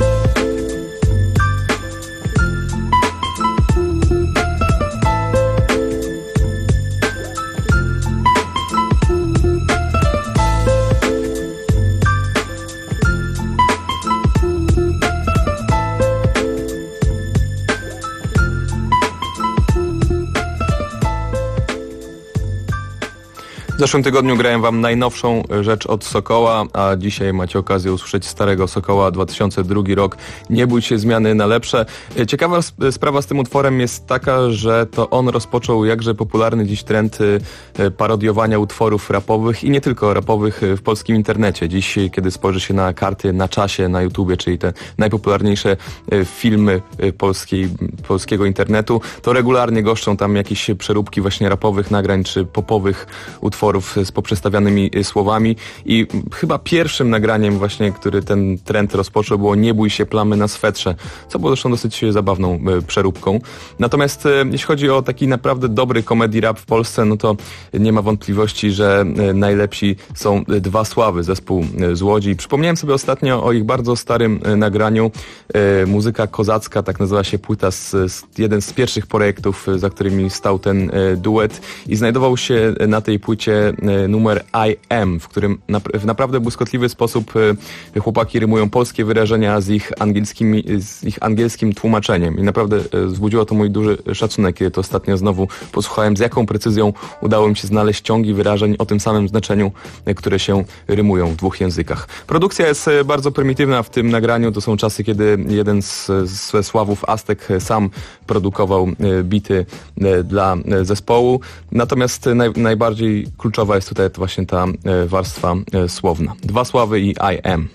W zeszłym tygodniu grałem wam najnowszą rzecz od Sokoła, a dzisiaj macie okazję usłyszeć starego Sokoła, 2002 rok. Nie bój się zmiany na lepsze. Ciekawa sprawa z tym utworem jest taka, że to on rozpoczął jakże popularny dziś trend parodiowania utworów rapowych i nie tylko rapowych w polskim internecie. Dziś, kiedy spojrzy się na karty na czasie, na YouTubie, czyli te najpopularniejsze filmy polskiego internetu, to regularnie goszczą tam jakieś przeróbki właśnie rapowych nagrań czy popowych utworów utworów z poprzestawianymi słowami i chyba pierwszym nagraniem właśnie, który ten trend rozpoczął, było Nie bój się plamy na swetrze, co było zresztą dosyć zabawną przeróbką. Natomiast jeśli chodzi o taki naprawdę dobry comedy rap w Polsce, no to nie ma wątpliwości, że najlepsi są Dwa Sławy, zespół z Łodzi. Przypomniałem sobie ostatnio o ich bardzo starym nagraniu, Muzyka kozacka, tak nazywa się płyta, jeden z pierwszych projektów, za którymi stał ten duet i znajdował się na tej płycie numer I Am, w którym w naprawdę błyskotliwy sposób chłopaki rymują polskie wyrażenia z ich angielskim tłumaczeniem i naprawdę wzbudziło to mój duży szacunek, kiedy to ostatnio znowu posłuchałem, z jaką precyzją udało mi się znaleźć ciągi wyrażeń o tym samym znaczeniu, które się rymują w dwóch językach. Produkcja jest bardzo prymitywna w tym nagraniu, to są czasy, kiedy jeden ze Sławów, Aztek, sam produkował bity dla zespołu, natomiast najbardziej kluczowa jest tutaj właśnie ta warstwa słowna. Dwa Sławy i I Am.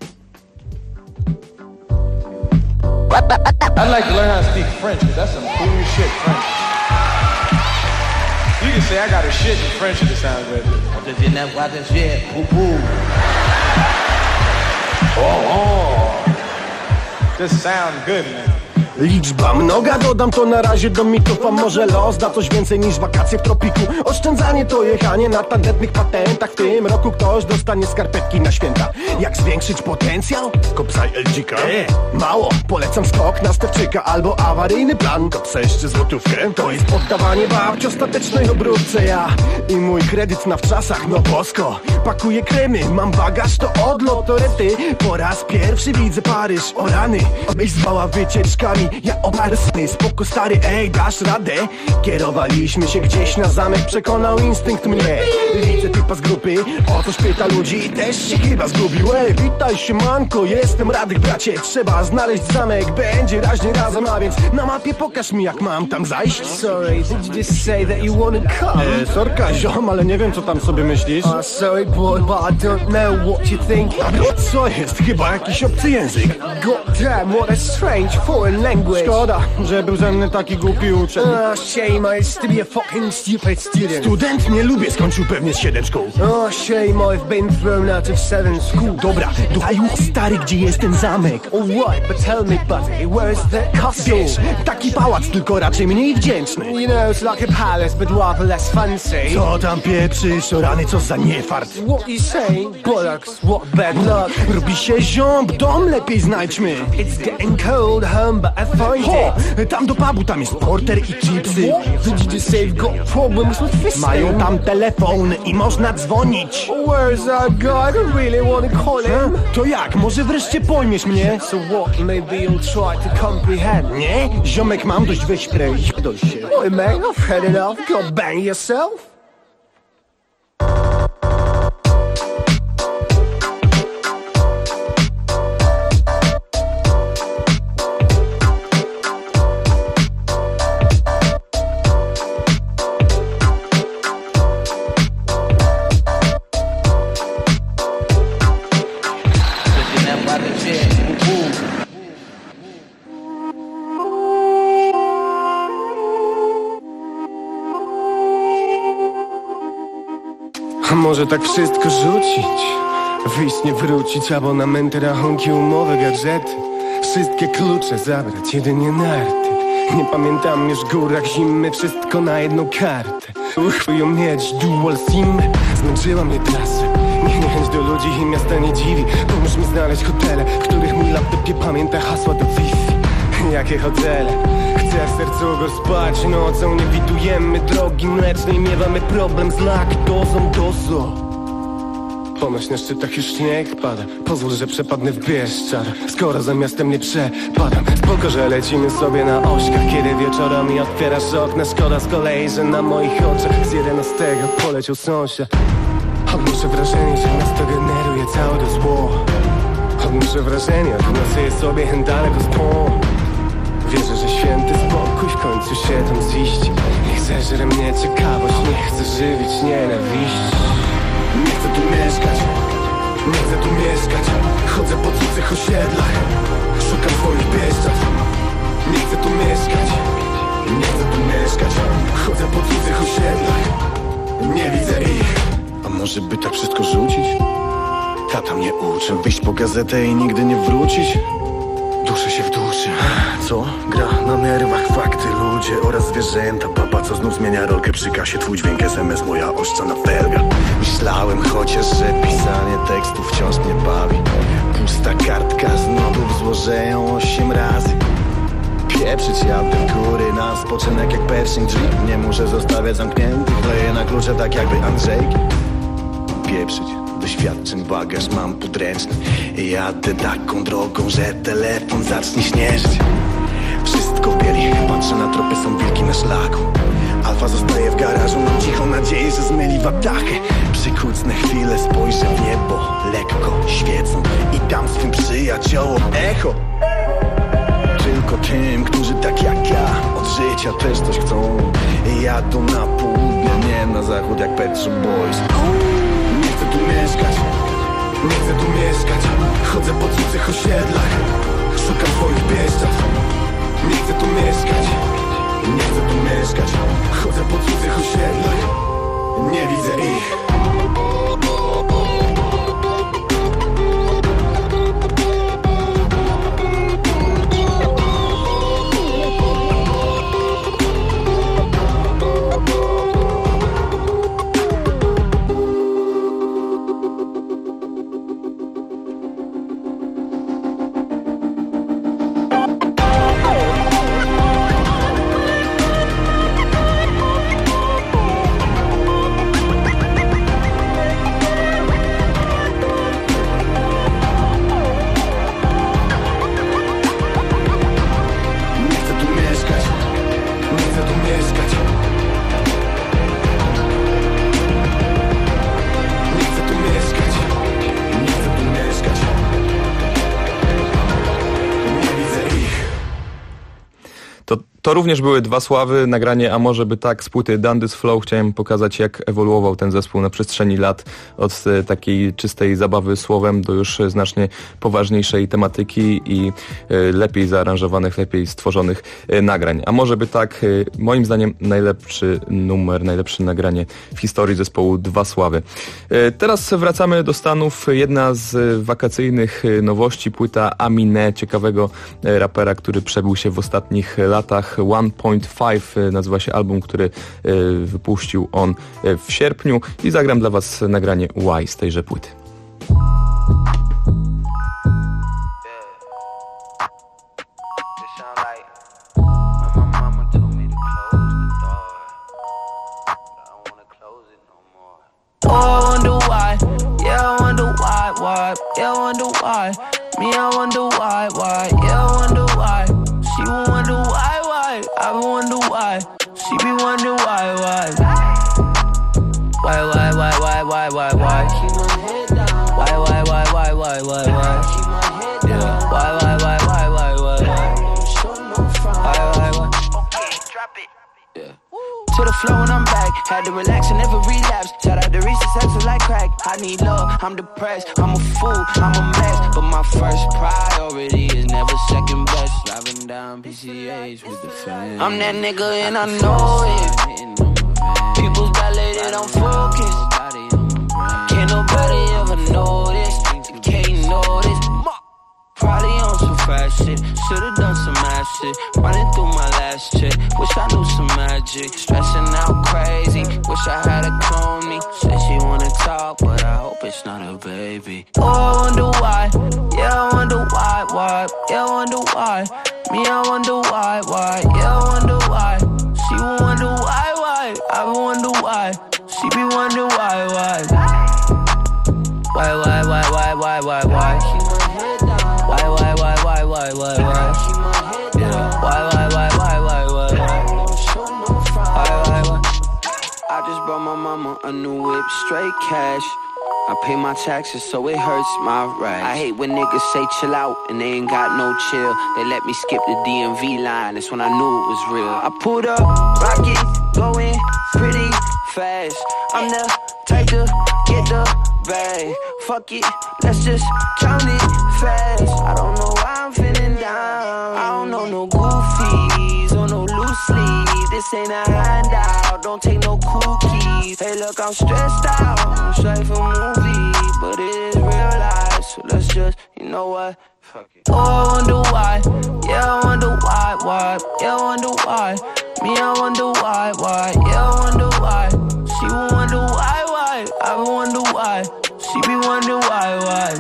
I'd like to learn how to speak French, because that's some cool shit, French. You can say I got a shit in French if it sounds good. This sounds good, man. Liczba mnoga, dodam to na razie do mitów, a może los da coś więcej niż wakacje w tropiku. Oszczędzanie to jechanie na tandetnych patentach. W tym roku ktoś dostanie skarpetki na święta. Jak zwiększyć potencjał? Kopsaj LG-ka. Mało, polecam skok na Stewczyka albo awaryjny plan. Kopsaj jeszcze złotówkę. To jest poddawanie babci ostatecznej obróbce. Ja i mój kredyt na wczasach, no bosko. Pakuję kremy, mam bagaż, to odlot, to rety. Po raz pierwszy widzę Paryż, o rany. Byś zwała wycieczkami. Ja obarsny, spoko stary, ej, dasz radę? Kierowaliśmy się gdzieś na zamek, przekonał instynkt mnie. Widzę typa z grupy, o coś pyta ludzi i też się chyba zgubił. Ej, witaj się manko, jestem Radek bracie. Trzeba znaleźć zamek, będzie raźnie razem, a więc na mapie pokaż mi jak mam tam zajść. Sorry, did you just say that you wanna come? Sorka ziom, ale nie wiem co tam sobie myślisz. Sorry boy, but I don't know what you think. Co jest? Chyba jakiś obcy język. God damn, what a strange foreign language. Szkoda, że był ze mnie taki głupi uczeń. Shame, I used to be a fucking stupid student. Student? Nie lubię, skończył pewnie z 7 szkół. Shame, I've been thrown out of 7 school. Dobra, daj stary, gdzie jest ten zamek? Alright, but tell me buddy, where's the castle? Wiesz, taki pałac, tylko raczej mniej wdzięczny. You know, it's like a palace, but rather less fancy. Co tam pieprzysz, o rany, co za niefart? What you say? Bollocks, what bad luck. Robi się ziąb, dom lepiej znajdźmy. It's getting cold home, but I find it. Tam do pubu, tam jest porter i chipsy. Did you just say you've got problems with fisting? Mają tam telefon i można dzwonić. Where's that guy? I don't really want to call him. To jak? Może wreszcie pojmiesz mnie? So what? Maybe you'll try to comprehend. Nie? Ziomek, mam dość, weź prej. Dość się. Oi mate, I've had enough. Go bang yourself. Może tak wszystko rzucić, wyjść nie wrócić, abonamenty, rachunki, umowy, gadżety. Wszystkie klucze zabrać, jedynie narty. Nie pamiętam już górach zimy, wszystko na jedną kartę. Uchwyją mieć dual sim, zmęczyła mnie trasa. Niechęć do ludzi i miasta nie dziwi. Pomóż mi znaleźć hotele, w których mój laptop nie pamięta hasła do Wi-Fi. Jakie hotele? Chcę w sercu go spać nocą. Nie widujemy drogi mlecznej, miewamy problem z laktozą dozo. Ponoć na szczytach już śnieg pada. Pozwól, że przepadnę w Bieszczad, skoro za miastem nie przepadam. Spoko, że lecimy sobie na ośkach, kiedy wieczorami otwierasz okna. Szkoda z kolei, że na moich oczach z 11 poleciał sąsiad. Odnoszę wrażenie, że miasto generuje całe to zło. Odnoszę wrażenie, że nocuję sobie daleko z pom. Wierzę, że święty spokój w końcu się tam ziści. Nie zeżre mnie ciekawość, nie chcę żywić nienawiści. Nie chcę tu mieszkać, nie chcę tu mieszkać. Chodzę po cudzych osiedlach, szukam swoich Bieszczad. Nie chcę tu mieszkać, nie chcę tu mieszkać. Chodzę po cudzych osiedlach, nie widzę ich. może by tak wszystko rzucić? Tata mnie uczył wyjść po gazetę i nigdy nie wrócić. Duszę się w duszy. Co? Gra na nerwach fakty, ludzie oraz zwierzęta. Papa, co znów zmienia rolkę przy kasie. Twój dźwięk SMS, moja oszczana felga. Myślałem chociaż, że pisanie tekstów wciąż mnie bawi. Pusta kartka z notów złożę ją 8 razy. Pieprzyć jadę w góry na spoczynek jak Pershing drzwi. Nie muszę zostawiać zamkniętych, kleję na klucze tak jakby Andrzejki. Pieprzyć doświadczeń bagaż mam podręczny. Jadę taką drogą, że telefon zacznie śnieżyć. Wszystko bieli, patrzę na tropy, są wilki na szlaku. Alfa zostaje w garażu, mam cichą nadzieję, że zmyli watachę. Przykucnę chwilę, spojrzę w niebo, lekko świecą i dam swym przyjaciołom echo. Tylko tym, którzy tak jak ja od życia też coś chcą. Jadą na południe, nie na zachód jak Pet Shop Boys. Nie chcę tu mieszkać, nie chcę tu mieszkać. Chodzę po cudzych osiedlach, szukam swoich pieszczat. Nie chcę tu mieszkać, nie chcę tu mieszkać. Chodzę po cudzych osiedlach, nie widzę ich. To również były Dwa Sławy, nagranie A może by tak z płyty Dandy's Flow. Chciałem pokazać, jak ewoluował ten zespół na przestrzeni lat od takiej czystej zabawy słowem do już znacznie poważniejszej tematyki i lepiej zaaranżowanych, lepiej stworzonych nagrań. A może by tak, moim zdaniem najlepszy numer, najlepsze nagranie w historii zespołu Dwa Sławy. Teraz wracamy do Stanów. Jedna z wakacyjnych nowości, płyta Aminé, ciekawego rapera, który przebił się w ostatnich latach. 1.5 nazywa się album, który wypuścił on w sierpniu i zagram dla was nagranie Why z tejże płyty. Yeah, I wonder why. Me, I wonder why. Yeah, I wonder why. She will wonder why. I will wonder why. She be wonder why. Why? Keep my head down. Why? Yeah. Why? Okay, drop it. Yeah. To the flow and I'm back. Had to relax and never relapse. Shout out to Reese's Sex like crack. I need love, I'm depressed. I'm a fool, I'm a mess. But my first priority is never second best. Driving down PCH with the fam. I'm that nigga and I know it. People's dilated, I'm focused. Can't nobody ever notice. Can't notice. Probably on some fast shit. Should've done some ass shit. Running through my last chick. Wish I knew some magic. Stressing out crazy. Wish I had a clone me. Said she wanna talk, but I hope it's not a baby. Oh, I wonder why. Yeah, I wonder why. Yeah, I wonder why. Me, I wonder why. Yeah, I wonder why. She will wonder why. I will wonder why. She be wonder why. Why? Keep my head down. Why? Yeah. Why? I just brought my mama a new whip, straight cash. I pay my taxes, so it hurts my rags. I hate when niggas say chill out and they ain't got no chill. They let me skip the DMV line, that's when I knew it was real. I pulled up, rocket, going pretty fast. I'm the type to get the bag. Fuck it, let's just count it fast. I don't know why I'm feeling down. I don't know no goofies or no loose sleeves. This ain't a handout, don't take no cookies. Hey look, I'm stressed out. seem straight from movie, but it is real life. So let's just, you know what? Fuck it. Oh, I wonder why. Yeah, I wonder why. Yeah, I wonder why. Me, I wonder why. Yeah, I wonder why. She will wonder why. I will wonder why. She be wonder why. Why?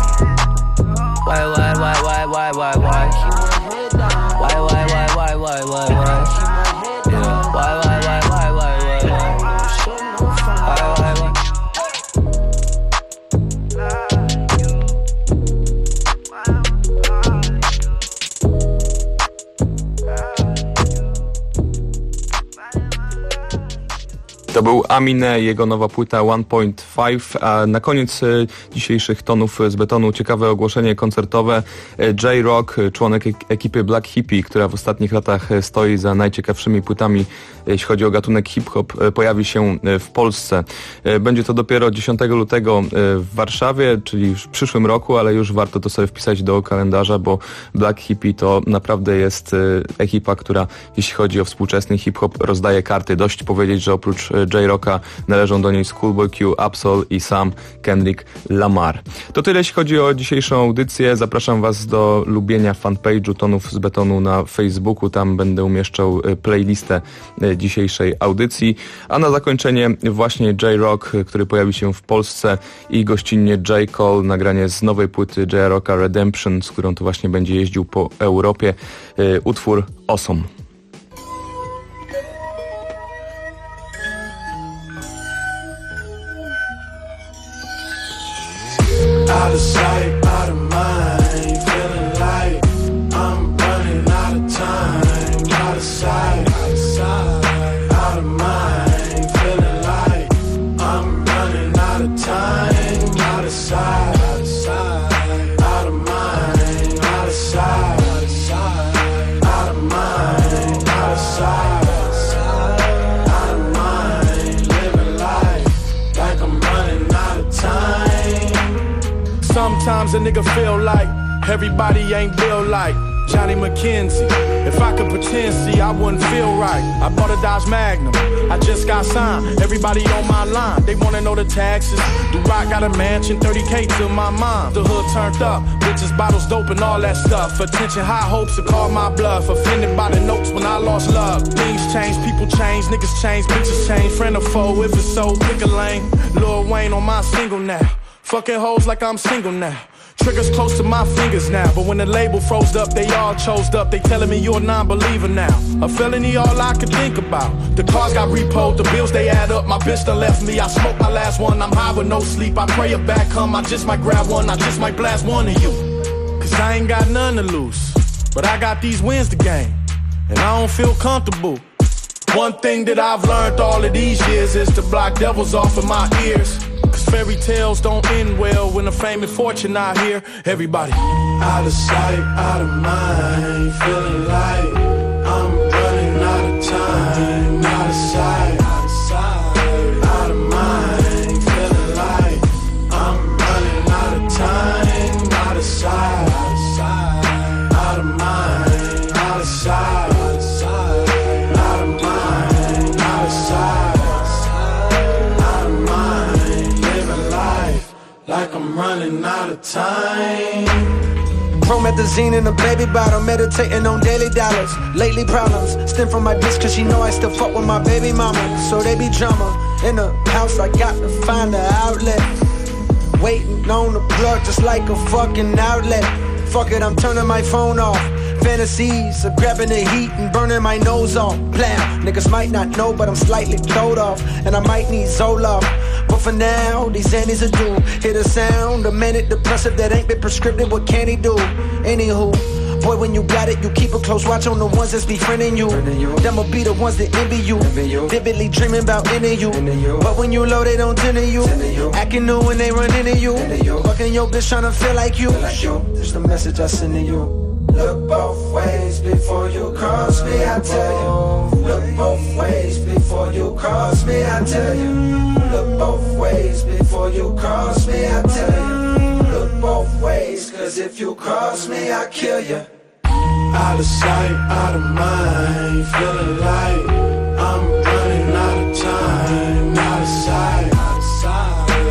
To był Aminé, jego nowa płyta 1.5, a na koniec dzisiejszych tonów z betonu ciekawe ogłoszenie koncertowe. J-Rock, członek ekipy Black Hippie, która w ostatnich latach stoi za najciekawszymi płytami, jeśli chodzi o gatunek hip-hop, pojawi się w Polsce. Będzie to dopiero 10 lutego w Warszawie, czyli w przyszłym roku, ale już warto to sobie wpisać do kalendarza, bo Black Hippie to naprawdę jest ekipa, która jeśli chodzi o współczesny hip-hop rozdaje karty. Dość powiedzieć, że oprócz J-Rocka należą do niej Schoolboy Q, Absol i sam Kendrick Lamar. To tyle jeśli chodzi o dzisiejszą audycję. Zapraszam Was do lubienia fanpage'u Tonów z Betonu na Facebooku. Tam będę umieszczał playlistę dzisiejszej audycji. A na zakończenie właśnie J-Rock, który pojawi się w Polsce i gościnnie J. Cole, nagranie z nowej płyty J-Rocka Redemption, z którą to właśnie będzie jeździł po Europie. Utwór Awesome. Out of sight, out of mind, feeling like I'm running out of time. Out of sight, out of mind, feeling like I'm running out of time. Out of sight, out of mind, out of sight, out of mind, out of sight, out of mind, living life like I'm running out of time. Sometimes a nigga feel like everybody ain't built like Johnny McKenzie. If I could pretend, see, I wouldn't feel right. I bought a Dodge Magnum, I just got signed. Everybody on my line, they wanna know the taxes. Do Rock got a mansion, 30K to my mom. The hood turned up, bitches, bottles, dope and all that stuff. Attention, high hopes to call my bluff. Offended by the notes when I lost love. Things change, people change, niggas change, bitches change. Friend or foe, if it's so, pick a lane. Lil Wayne on my single now. Fucking hoes like I'm single now. Triggers close to my fingers now. But when the label froze up, they all chose up. They telling me you're a non-believer now. A felony, all I could think about. The cars got repoed, the bills they add up. My bitch done left me, I smoked my last one. I'm high with no sleep, I pray it back come. I just might grab one, I just might blast one of you. Cause I ain't got none to lose, but I got these wins to gain, and I don't feel comfortable. One thing that I've learned all of these years is to block devils off of my ears. Cause fairy tales don't end well when the fame and fortune out here. Everybody out of sight, out of mind, feeling like I'm running out of time. Out of sight, out of mind, feeling like I'm running out of time. Out of sight, out of mind, out of sight, out of mind, out of sight. Like I'm running out of time. Promethazine in a baby bottle, meditating on daily dollars. Lately problems stem from my bitch, cause she know I still fuck with my baby mama. So they be drama in the house, I got to find an outlet. Waiting on the plug just like a fucking outlet. Fuck it, I'm turning my phone off. Fantasies of grabbing the heat and burning my nose off. Plow, niggas might not know, but I'm slightly toed off. And I might need Zoloft. But for now, these Xannies are due. Hear the sound, a minute depressive that ain't been prescripted, what can he do? Anywho, boy, when you got it, you keep a close watch on the ones that's befriending you. Them'll be the ones that envy you. Vividly dreaming about ending you. But when you low, they don't tend to you. Acting new when they run into you. Fucking your bitch trying to feel like you. There's the message I send to you. Look both ways before you cross me, I tell you. Look both ways before you cross me, I tell you. Look both ways before you cross me, I tell you. Look both ways, cause if you cross me, I kill you. Out of sight, out of mind, feeling like I'm running out of time. Out of sight,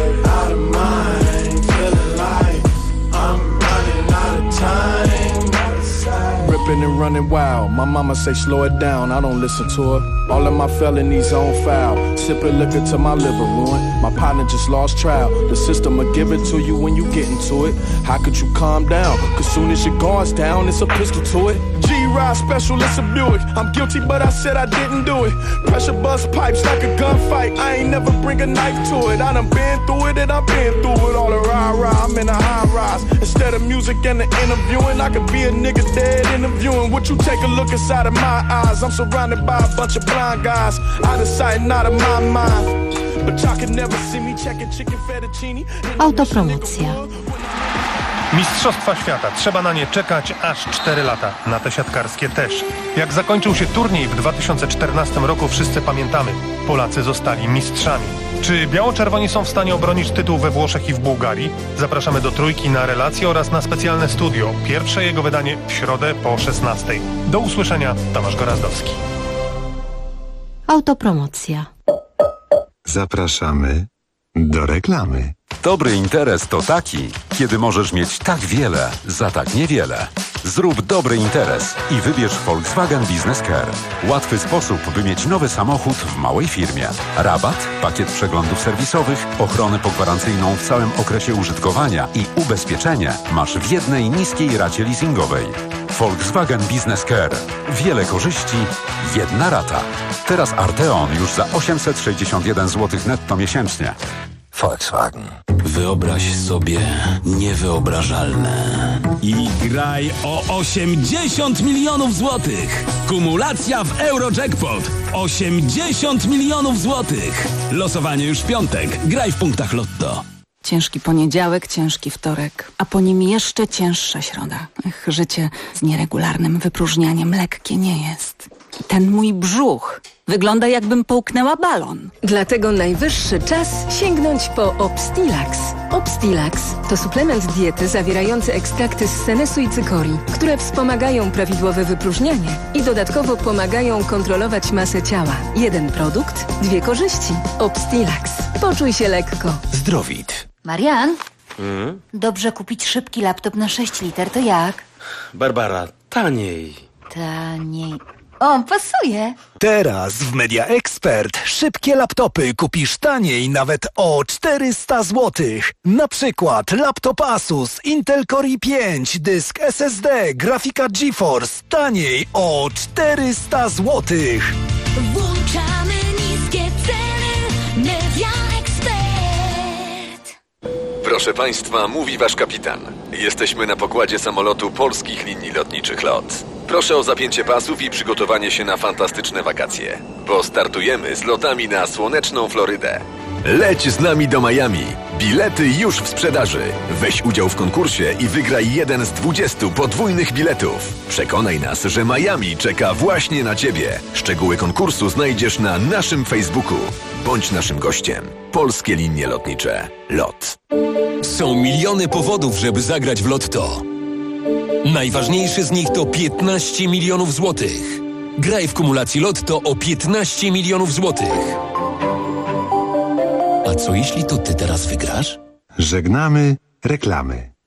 running wild. My mama say slow it down, I don't listen to her. All of my felonies on file. Sipping liquor to my liver ruin. My partner just lost trial. The system will give it to you when you get into it. How could you calm down? Cause soon as your guard's down, it's a pistol to it. G-Ride special, it's a Buick. I'm guilty, but I said I didn't do it. Pressure bust pipes like a gunfight. I ain't never bring a knife to it. I done been through it and I've been through it. All the rah-rah, I'm in a high-rise. Instead of music and the interviewing, I could be a nigga dead interviewing. Would you take a look inside of my eyes? I'm surrounded by a bunch of blind guys. Out of sight and out of my mind. But y'all can never see me checking chicken fettuccine. Autopromocja. Mistrzostwa świata. Trzeba na nie czekać aż 4 lata. Na te siatkarskie też. Jak zakończył się turniej w 2014 roku, wszyscy pamiętamy. Polacy zostali mistrzami. Czy biało-czerwoni są w stanie obronić tytuł we Włoszech i w Bułgarii? Zapraszamy do Trójki na relacje oraz na specjalne studio. Pierwsze jego wydanie w środę po 16. Do usłyszenia. Tomasz Gorazdowski. Autopromocja. Zapraszamy do reklamy. Dobry interes to taki, kiedy możesz mieć tak wiele za tak niewiele. Zrób dobry interes i wybierz Volkswagen Business Care. Łatwy sposób, by mieć nowy samochód w małej firmie. Rabat, pakiet przeglądów serwisowych, ochronę pogwarancyjną w całym okresie użytkowania i ubezpieczenie masz w jednej niskiej racie leasingowej. Volkswagen Business Care. Wiele korzyści, jedna rata. Teraz Arteon już za 861 zł netto miesięcznie. Volkswagen. Wyobraź sobie niewyobrażalne. I graj o 80 milionów złotych. Kumulacja w Eurojackpot. 80 milionów złotych. Losowanie już w piątek. Graj w punktach Lotto. Ciężki poniedziałek, ciężki wtorek, a po nim jeszcze cięższa środa. Życie z nieregularnym wypróżnianiem lekkie nie jest. I ten mój brzuch wygląda, jakbym połknęła balon. Dlatego najwyższy czas sięgnąć po Obstilax. Obstilax to suplement diety zawierający ekstrakty z senesu i cykorii, które wspomagają prawidłowe wypróżnianie i dodatkowo pomagają kontrolować masę ciała. Jeden produkt, 2 korzyści. Obstilax. Poczuj się lekko. Zdrowit. Marian, dobrze kupić szybki laptop na 6 liter, to jak? Barbara, taniej. Taniej. O, pasuje. Teraz w Media Expert szybkie laptopy kupisz taniej nawet o 400 zł. Na przykład laptop Asus Intel Core i5, dysk SSD, grafika GeForce taniej o 400 zł. Włączamy niskie ceny. Media Expert. Proszę Państwa, mówi Wasz kapitan. Jesteśmy na pokładzie samolotu Polskich Linii Lotniczych LOT. Proszę o zapięcie pasów i przygotowanie się na fantastyczne wakacje, bo startujemy z lotami na słoneczną Florydę. Leć z nami do Miami. Bilety już w sprzedaży. Weź udział w konkursie i wygraj jeden z 20 podwójnych biletów. Przekonaj nas, że Miami czeka właśnie na Ciebie. Szczegóły konkursu znajdziesz na naszym Facebooku. Bądź naszym gościem. Polskie Linie Lotnicze. LOT. Są miliony powodów, żeby zagrać w Lotto. Najważniejszy z nich to 15 milionów złotych. Graj w kumulacji Lotto o 15 milionów złotych. A co jeśli to ty teraz wygrasz? Żegnamy reklamy.